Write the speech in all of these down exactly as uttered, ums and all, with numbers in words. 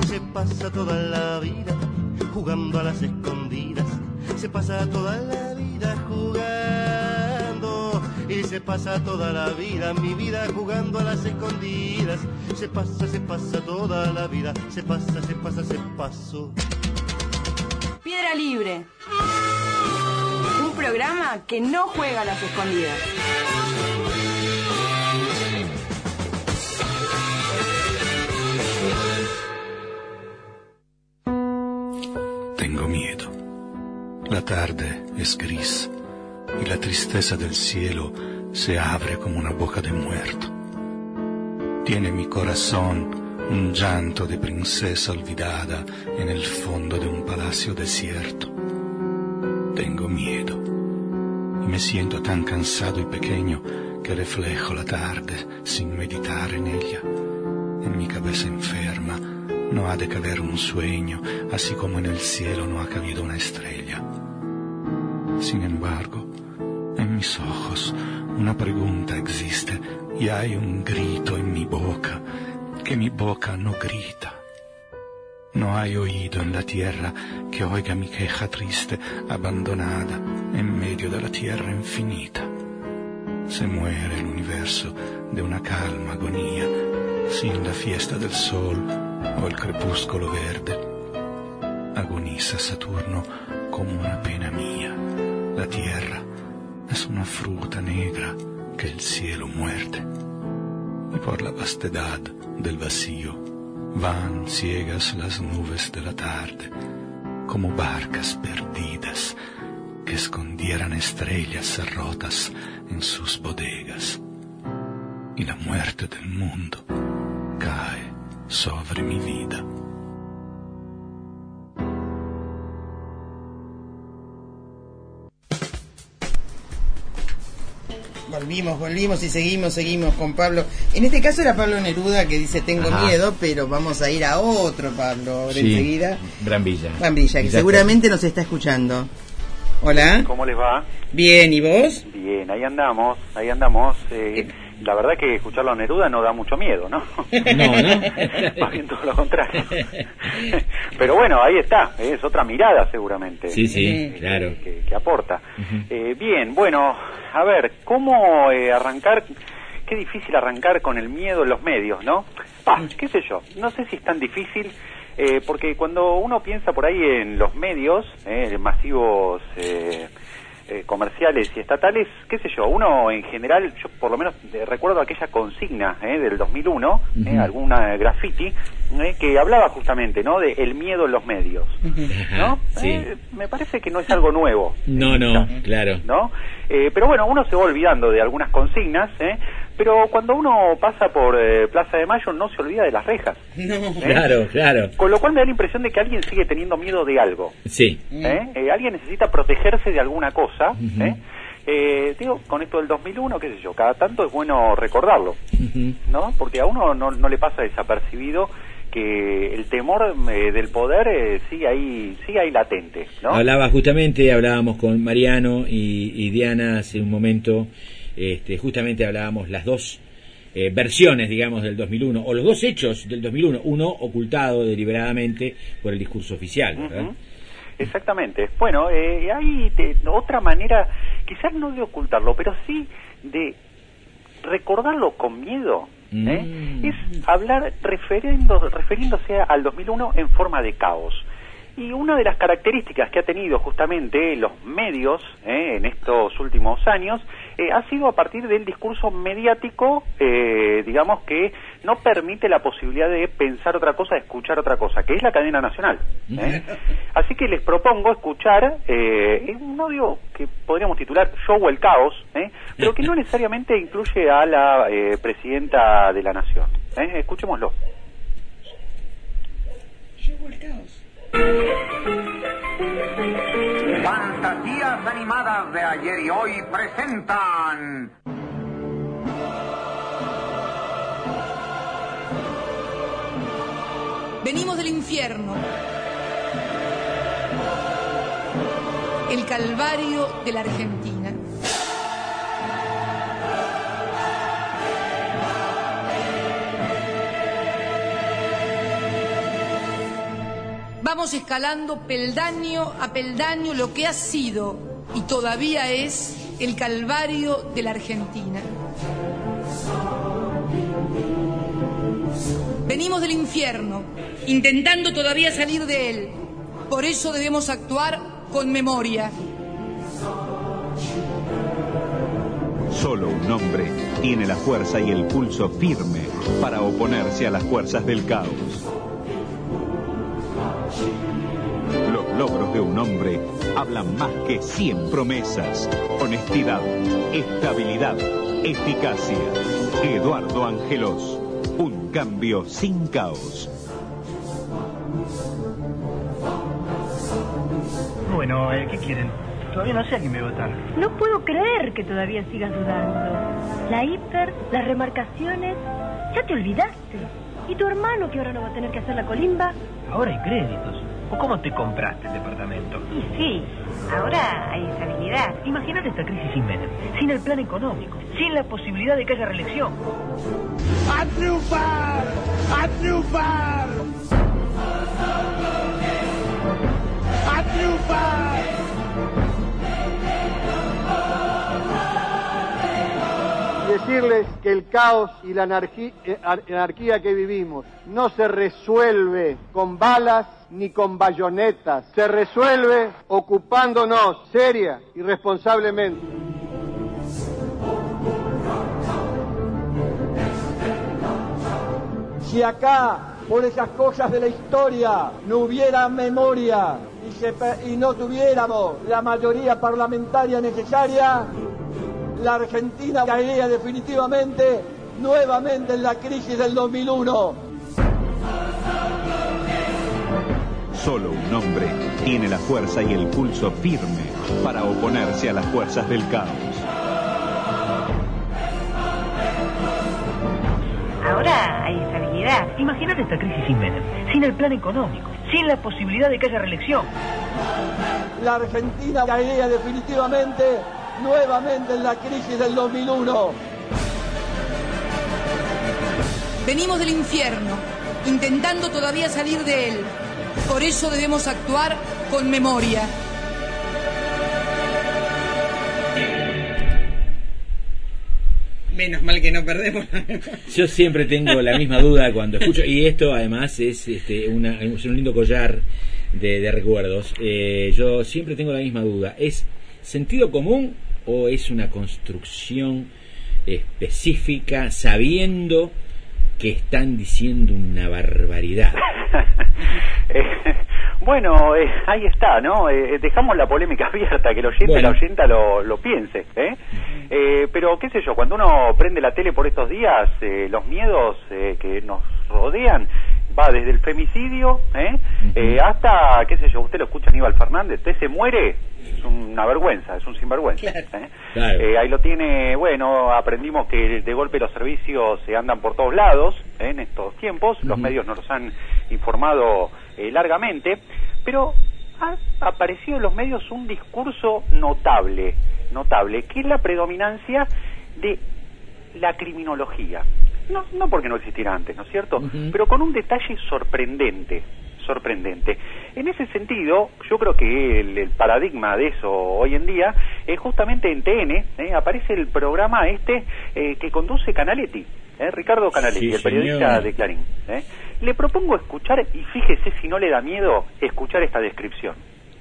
se pasa toda la vida jugando a las escondidas, se pasa toda la vida jugando, y se pasa toda la vida, mi vida jugando a las escondidas, se pasa, se pasa toda la vida, se pasa, se pasa, se pasó. Piedra Libre, un programa que no juega a las escondidas. Tengo miedo. La tarde es gris y la tristeza del cielo se abre como una boca de muerto. Tiene mi corazón un llanto de princesa olvidada en el fondo de un palacio desierto. Tengo miedo y me siento tan cansado y pequeño que reflejo la tarde sin meditar en ella. En mi cabeza enferma no ha de caber un sueño, así como en el cielo no ha cabido una estrella. Sin embargo, en mis ojos una pregunta existe y hay un grito en mi boca que mi boca no grita. No hay oído en la tierra que oiga mi queja triste, abandonada en medio de la tierra infinita. Se muere el universo de una calma agonía, sin la fiesta del sol o el crepúsculo verde. Agoniza Saturno como una pena mía. La tierra es una fruta negra que el cielo muerde. Y por la vastedad del vacío van ciegas las nubes de la tarde, como barcas perdidas que escondieran estrellas rotas en sus bodegas. Y la muerte del mundo cae sobre mi vida. Volvimos, volvimos y seguimos, seguimos con Pablo. En este caso era Pablo Neruda que dice tengo Ajá. miedo, pero vamos a ir a otro Pablo de sí, enseguida. Brambilla. Brambilla, que Exacto. seguramente nos está escuchando. Hola. ¿Cómo les va? Bien, ¿y vos? Bien, ahí andamos, ahí andamos. Eh, la verdad que escucharlo a Neruda no da mucho miedo, ¿no? No, ¿no? Más bien todo lo contrario. Pero bueno, ahí está, es otra mirada seguramente. Sí, sí, eh, claro. Que, que aporta. Uh-huh. Eh, bien, bueno, a ver, ¿cómo eh, arrancar? Qué difícil arrancar con el miedo en los medios, ¿no? Ah, qué sé yo, no sé si es tan difícil, eh, porque cuando uno piensa por ahí en los medios, eh, masivos... Eh, Eh, comerciales y estatales, qué sé yo, uno en general, yo por lo menos eh, recuerdo aquella consigna eh, del dos mil uno, uh-huh. eh, alguna graffiti, eh, que hablaba justamente, ¿no?, de el miedo en los medios, uh-huh. ¿no? Sí. Eh, me parece que no es algo nuevo. No, no, quizás, claro. ¿no? Eh, pero bueno, uno se va olvidando de algunas consignas, ¿eh? Pero cuando uno pasa por eh, Plaza de Mayo no se olvida de las rejas. No. ¿eh? Claro, claro. Con lo cual me da la impresión de que alguien sigue teniendo miedo de algo. Sí. ¿eh? Eh, alguien necesita protegerse de alguna cosa. Uh-huh. ¿eh? Eh, digo, con esto del dos mil uno, qué sé yo, cada tanto es bueno recordarlo, uh-huh. ¿no? Porque a uno no, no le pasa desapercibido que el temor eh, del poder eh, sigue ahí sigue ahí latente, ¿no? Hablaba justamente, hablábamos con Mariano y, y Diana hace un momento, este, justamente hablábamos las dos eh, versiones, digamos, del dos mil uno, o los dos hechos del dos mil uno, uno ocultado deliberadamente por el discurso oficial, ¿verdad? Uh-huh. Exactamente. Bueno, eh, hay te, otra manera, quizás no de ocultarlo, pero sí de recordarlo con miedo. ¿eh? Mm. Es hablar referiendo, refiriéndose al dos mil uno en forma de caos. Y una de las características que ha tenido justamente los medios eh, en estos últimos años eh, ha sido a partir del discurso mediático, eh, digamos, que no permite la posibilidad de pensar otra cosa, de escuchar otra cosa, que es la cadena nacional. ¿eh? Así que les propongo escuchar eh, un audio que podríamos titular Show o el Caos, ¿eh? pero que no necesariamente incluye a la eh, presidenta de la Nación. ¿eh? Escuchémoslo. Show o el Caos. Fantasías animadas de ayer y hoy presentan Venimos del infierno, el calvario de la Argentina. Vamos escalando peldaño a peldaño lo que ha sido y todavía es el calvario de la Argentina. Venimos del infierno, intentando todavía salir de él. Por eso debemos actuar con memoria. Solo un hombre tiene la fuerza y el pulso firme para oponerse a las fuerzas del caos. Los logros de un hombre hablan más que cien promesas. Honestidad, estabilidad, eficacia. Eduardo Angelos. Un cambio sin caos. Bueno, eh, ¿qué quieren? Todavía no sé a quién me voy a votar. No puedo creer que todavía sigas dudando. La hiper, las remarcaciones, ya te olvidaste. ¿Y tu hermano que ahora no va a tener que hacer la colimba? Ahora hay créditos. ¿O cómo te compraste el departamento? Y sí, ahora hay estabilidad. Imagínate esta crisis sin Menem, sin el plan económico, sin la posibilidad de que haya reelección. ¡A triunfar! ¡A triunfar! ¡A triunfar! Decirles que el caos y la anarquía, anarquía que vivimos no se resuelve con balas ni con bayonetas, se resuelve ocupándonos seria y responsablemente. Si acá, por esas cosas de la historia, no hubiera memoria y, se, y no tuviéramos la mayoría parlamentaria necesaria, la Argentina caería definitivamente nuevamente en la crisis del dos mil uno. Solo un hombre tiene la fuerza y el pulso firme para oponerse a las fuerzas del caos. Ahora hay estabilidad. Imagínate esta crisis sin Menem, sin el plan económico, sin la posibilidad de que haya reelección. La Argentina caería definitivamente nuevamente en la crisis del dos mil uno. Venimos del infierno, intentando todavía salir de él. Por eso debemos actuar con memoria. Menos mal que no perdemos. Yo siempre tengo la misma duda cuando escucho, y esto además es, este, una, es un lindo collar de, de recuerdos. Eh, yo siempre tengo la misma duda. ¿Es sentido común o es una construcción específica sabiendo que están diciendo una barbaridad? eh, bueno, eh, ahí está, ¿no? Eh, dejamos la polémica abierta, que el oyente, bueno. la oyenta lo, lo piense, ¿eh? Eh, pero qué sé yo, cuando uno prende la tele por estos días, eh, los miedos eh, que nos rodean va desde el femicidio ¿eh? Uh-huh. eh, hasta, qué sé yo, usted lo escucha a Aníbal Fernández, usted se muere, es una vergüenza, es un sinvergüenza. Claro. ¿eh? Claro. Eh, ahí lo tiene, bueno, aprendimos que de golpe los servicios se andan por todos lados ¿eh? en estos tiempos, uh-huh. los medios nos los han informado eh, largamente, pero ha aparecido en los medios un discurso notable, notable, que es la predominancia de la criminología. No, no porque no existiera antes, ¿no es cierto? Uh-huh. Pero con un detalle sorprendente, sorprendente. En ese sentido, yo creo que el, el paradigma de eso hoy en día es justamente en T N, ¿eh? aparece el programa este eh, que conduce Canaletti, ¿eh? Ricardo Canaletti, sí, el periodista señor. de Clarín. ¿eh? Le propongo escuchar, y fíjese si no le da miedo escuchar esta descripción.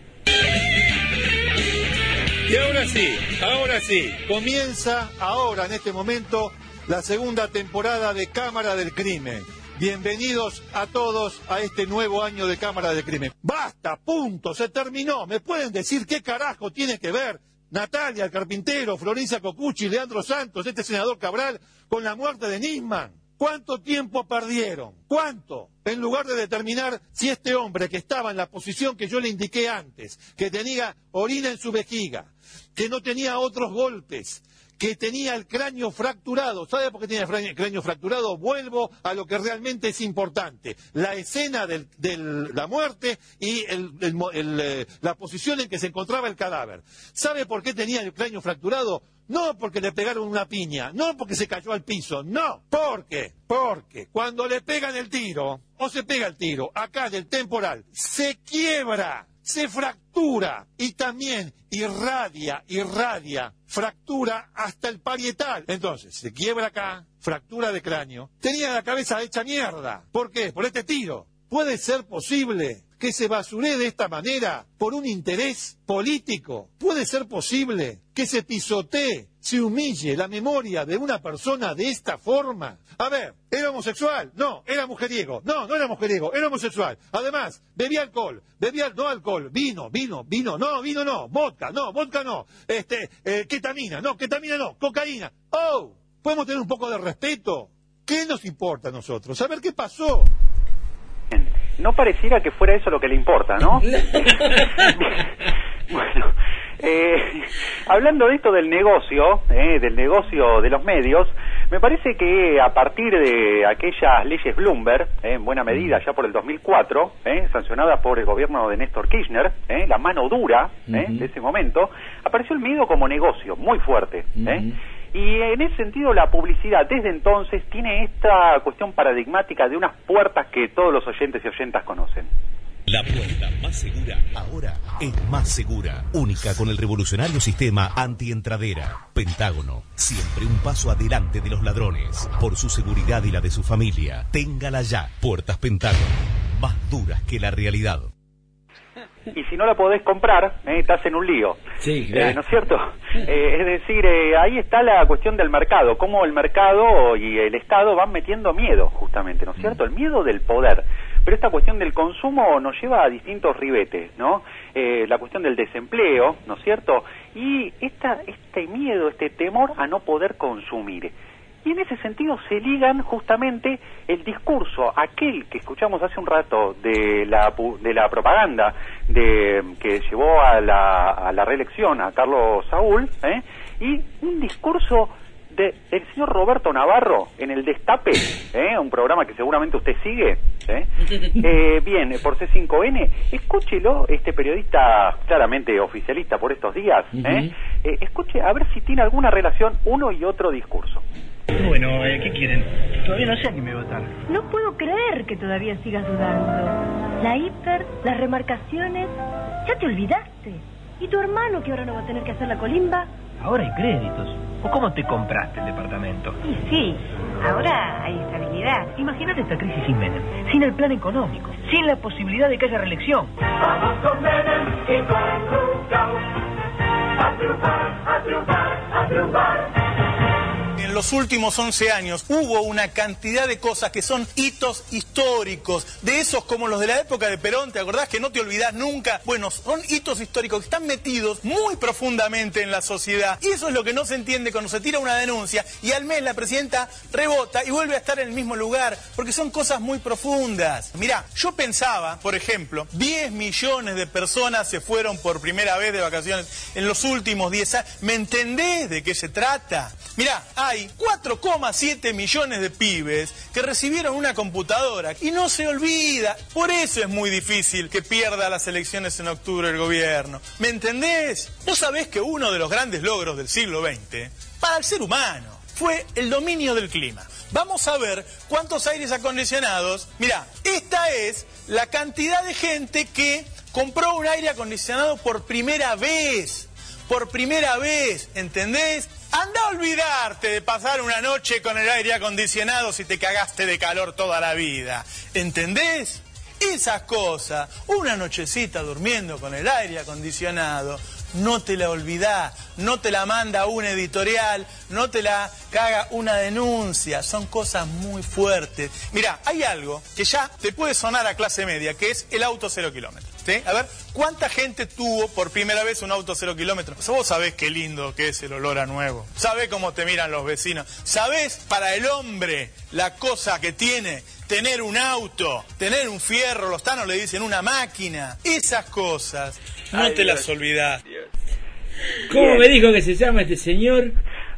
Y ahora sí, ahora sí, comienza ahora, en este momento, la segunda temporada de Cámara del Crimen. Bienvenidos a todos a este nuevo año de Cámara del Crimen. ¡Basta! ¡Punto! ¡Se terminó! ¿Me pueden decir qué carajo tiene que ver Natalia, el carpintero, Florencia Cocucci, Leandro Santos, este senador Cabral, con la muerte de Nisman? ¿Cuánto tiempo perdieron? ¿Cuánto? En lugar de determinar si este hombre que estaba en la posición que yo le indiqué antes, que tenía orina en su vejiga, que no tenía otros golpes, que tenía el cráneo fracturado. ¿Sabe por qué tenía el cráneo fracturado? Vuelvo a lo que realmente es importante. La escena de la muerte y el, el, el, el, la posición en que se encontraba el cadáver. ¿Sabe por qué tenía el cráneo fracturado? No porque le pegaron una piña, no porque se cayó al piso, no. ¿Por qué? Porque cuando le pegan el tiro, o se pega el tiro, acá del temporal, se quiebra, se fractura y también irradia, irradia, fractura hasta el parietal. Entonces, se quiebra acá, fractura de cráneo. Tenía la cabeza hecha mierda. ¿Por qué? Por este tiro. ¿Puede ser posible que se basuree de esta manera por un interés político? ¿Puede ser posible que se pisotee, se humille la memoria de una persona de esta forma? A ver, ¿era homosexual? No. ¿Era mujeriego? No, no era mujeriego, era homosexual. Además, bebía alcohol, bebía, no alcohol, vino, vino, vino, no, vino no, vodka, no, vodka no, este, eh, ketamina, no, ketamina no, cocaína. Oh, ¿podemos tener un poco de respeto? ¿Qué nos importa a nosotros? Saber qué pasó. No pareciera que fuera eso lo que le importa, ¿no? Bueno, eh, hablando de esto del negocio, eh, del negocio de los medios, me parece que a partir de aquellas leyes Bloomberg, eh, en buena medida ya por el dos mil cuatro, eh, sancionadas por el gobierno de Néstor Kirchner, eh, la mano dura eh, uh-huh. de ese momento, apareció el medio como negocio, muy fuerte, uh-huh. eh, y en ese sentido la publicidad desde entonces tiene esta cuestión paradigmática de unas puertas que todos los oyentes y oyentas conocen. La puerta más segura ahora es Más Segura, única con el revolucionario sistema antientradera. Pentágono, siempre un paso adelante de los ladrones. Por su seguridad y la de su familia, téngala ya. Puertas Pentágono, más duras que la realidad. Y si no la podés comprar, eh, estás en un lío. Sí, claro. eh, ¿No es cierto? Eh, es decir, eh, ahí está la cuestión del mercado, cómo el mercado y el Estado van metiendo miedo, justamente, ¿no es cierto? El miedo del poder. Pero esta cuestión del consumo nos lleva a distintos ribetes, ¿no? Eh, la cuestión del desempleo, ¿no es cierto? Y esta, este miedo, este temor a no poder consumir. Y en ese sentido se ligan justamente el discurso, aquel que escuchamos hace un rato de la de la propaganda de que llevó a la, a la reelección a Carlos Saúl, ¿eh? Y un discurso de, del señor Roberto Navarro en el Destape, ¿eh? Un programa que seguramente usted sigue, ¿eh? Eh, bien, por C cinco N, escúchelo, este periodista claramente oficialista por estos días, ¿eh? Eh, escuche a ver si tiene alguna relación uno y otro discurso. Bueno, eh, ¿qué quieren? Todavía no sé a quién me votar. No puedo creer que todavía sigas dudando. La hiper, las remarcaciones, ya te olvidaste. ¿Y tu hermano que ahora no va a tener que hacer la colimba? Ahora hay créditos. ¿O cómo te compraste el departamento? Y sí, ahora hay estabilidad. Imagínate esta crisis sin Menem, sin el plan económico, sin la posibilidad de que haya reelección. Vamos con Menem y con Rugal. A triunfar, a triunfar, a triunfar. En los últimos once años hubo una cantidad de cosas que son hitos históricos, de esos como los de la época de Perón, ¿te acordás? Que no te olvidás nunca. Bueno, son hitos históricos que están metidos muy profundamente en la sociedad. Y eso es lo que no se entiende cuando se tira una denuncia y al mes la presidenta rebota y vuelve a estar en el mismo lugar, porque son cosas muy profundas. Mirá, yo pensaba, por ejemplo, diez millones de personas se fueron por primera vez de vacaciones en los últimos diez años. ¿Me entendés de qué se trata? Mirá, hay cuatro coma siete millones de pibes que recibieron una computadora y no se olvida. Por eso es muy difícil que pierda las elecciones en octubre el gobierno. ¿Me entendés? Vos sabés que uno de los grandes logros del siglo veinte para el ser humano fue el dominio del clima. Vamos a ver cuántos aires acondicionados. Mirá, esta es la cantidad de gente que compró un aire acondicionado por primera vez. Por primera vez, ¿entendés? Anda a olvidarte de pasar una noche con el aire acondicionado si te cagaste de calor toda la vida. ¿Entendés? Esas cosas, una nochecita durmiendo con el aire acondicionado, no te la olvidás, no te la manda un editorial, no te la caga una denuncia, son cosas muy fuertes. Mirá, hay algo que ya te puede sonar a clase media, que es el auto cero kilómetros. ¿Sí? A ver, ¿cuánta gente tuvo por primera vez un auto cero kilómetros? Vos sabés qué lindo que es el olor a nuevo. Sabés cómo te miran los vecinos. Sabés para el hombre la cosa que tiene tener un auto, tener un fierro, los tanos le dicen una máquina. Esas cosas, no Ay, te Dios. las olvidás. ¿Cómo Bien. me dijo que se llama este señor?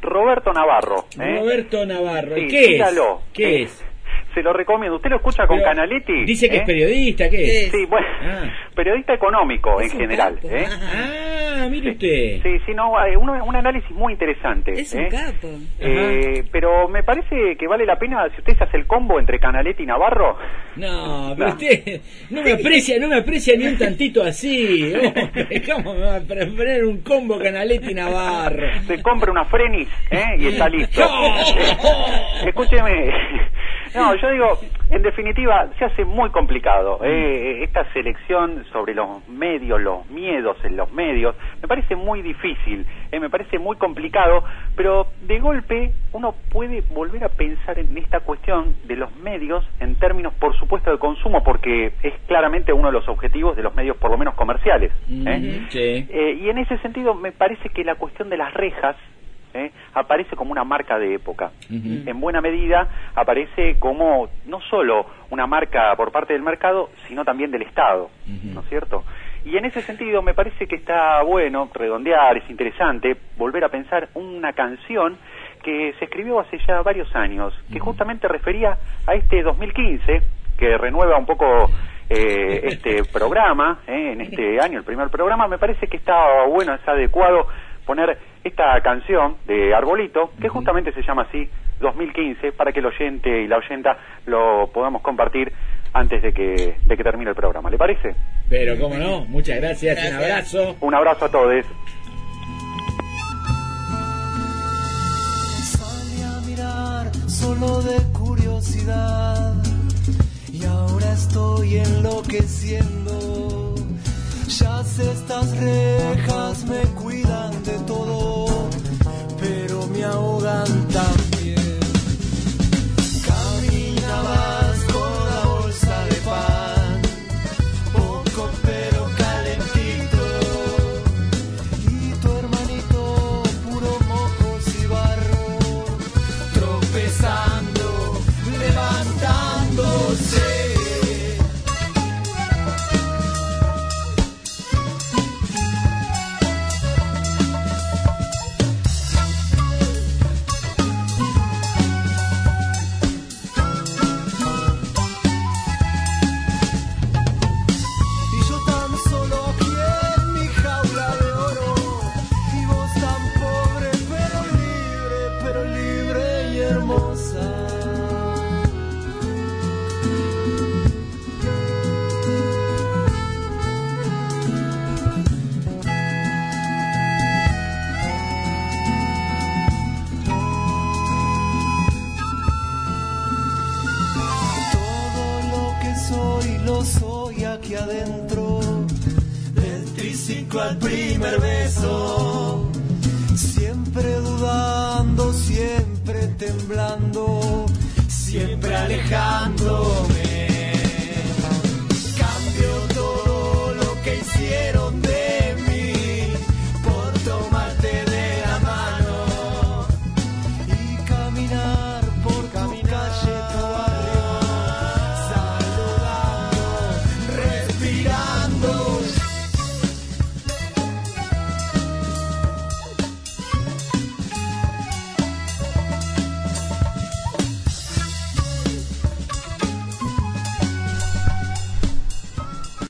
Roberto Navarro. ¿eh? Roberto Navarro. Sí, ¿Qué sígalo. es? ¿Qué Eh, es? Se lo recomiendo. ¿Usted lo escucha con Pero Canaletti? Dice que ¿eh? es periodista, ¿qué es? Sí, bueno, Ah. periodista económico en Es un general. capo. ¿eh? Ah, mire usted. Sí, sí, no, hay un, un análisis muy interesante. Es un ¿eh? capo. Eh, pero me parece que vale la pena si usted se hace el combo entre Canaletti y Navarro. No, pero usted no me aprecia, no me aprecia ni un tantito así. Hombre, ¿cómo me va a poner un combo Canaletti Navarro? Se compra una Frenis, ¿eh? Y está listo. Eh, escúcheme. No, yo digo, en definitiva, se hace muy complicado. Eh, esta selección sobre los medios, los miedos en los medios, me parece muy difícil, eh, me parece muy complicado, pero de golpe uno puede volver a pensar en esta cuestión de los medios en términos, por supuesto, de consumo, porque es claramente uno de los objetivos de los medios, por lo menos comerciales. ¿eh? Sí. Eh, y en ese sentido, me parece que la cuestión de las rejas ¿eh? aparece como una marca de época. Uh-huh. En buena medida aparece como no solo una marca por parte del mercado, sino también del Estado, uh-huh. ¿no es cierto? Y en ese sentido me parece que está bueno redondear, es interesante volver a pensar una canción que se escribió hace ya varios años, que uh-huh. justamente refería a este dos mil quince, que renueva un poco eh, este programa, eh, en este año, el primer programa. Me parece que está bueno, es adecuado poner esta canción de Arbolito, que justamente se llama así, dos mil quince, para que el oyente y la oyenta lo podamos compartir antes de que, de que termine el programa. ¿Le parece? Pero cómo no, muchas gracias, gracias. Un abrazo. Un abrazo a todos. Salí a mirar solo de curiosidad y ahora estoy enloqueciendo. Ya sé, estas rejas me cuidan de todo, pero me ahogan también. Caminabas con la bolsa de pan, poco pero calentito, y tu hermanito puro mocos y barro, tropezando, levantándose. Adentro del triciclo al primer beso, siempre dudando, siempre temblando, siempre alejándome.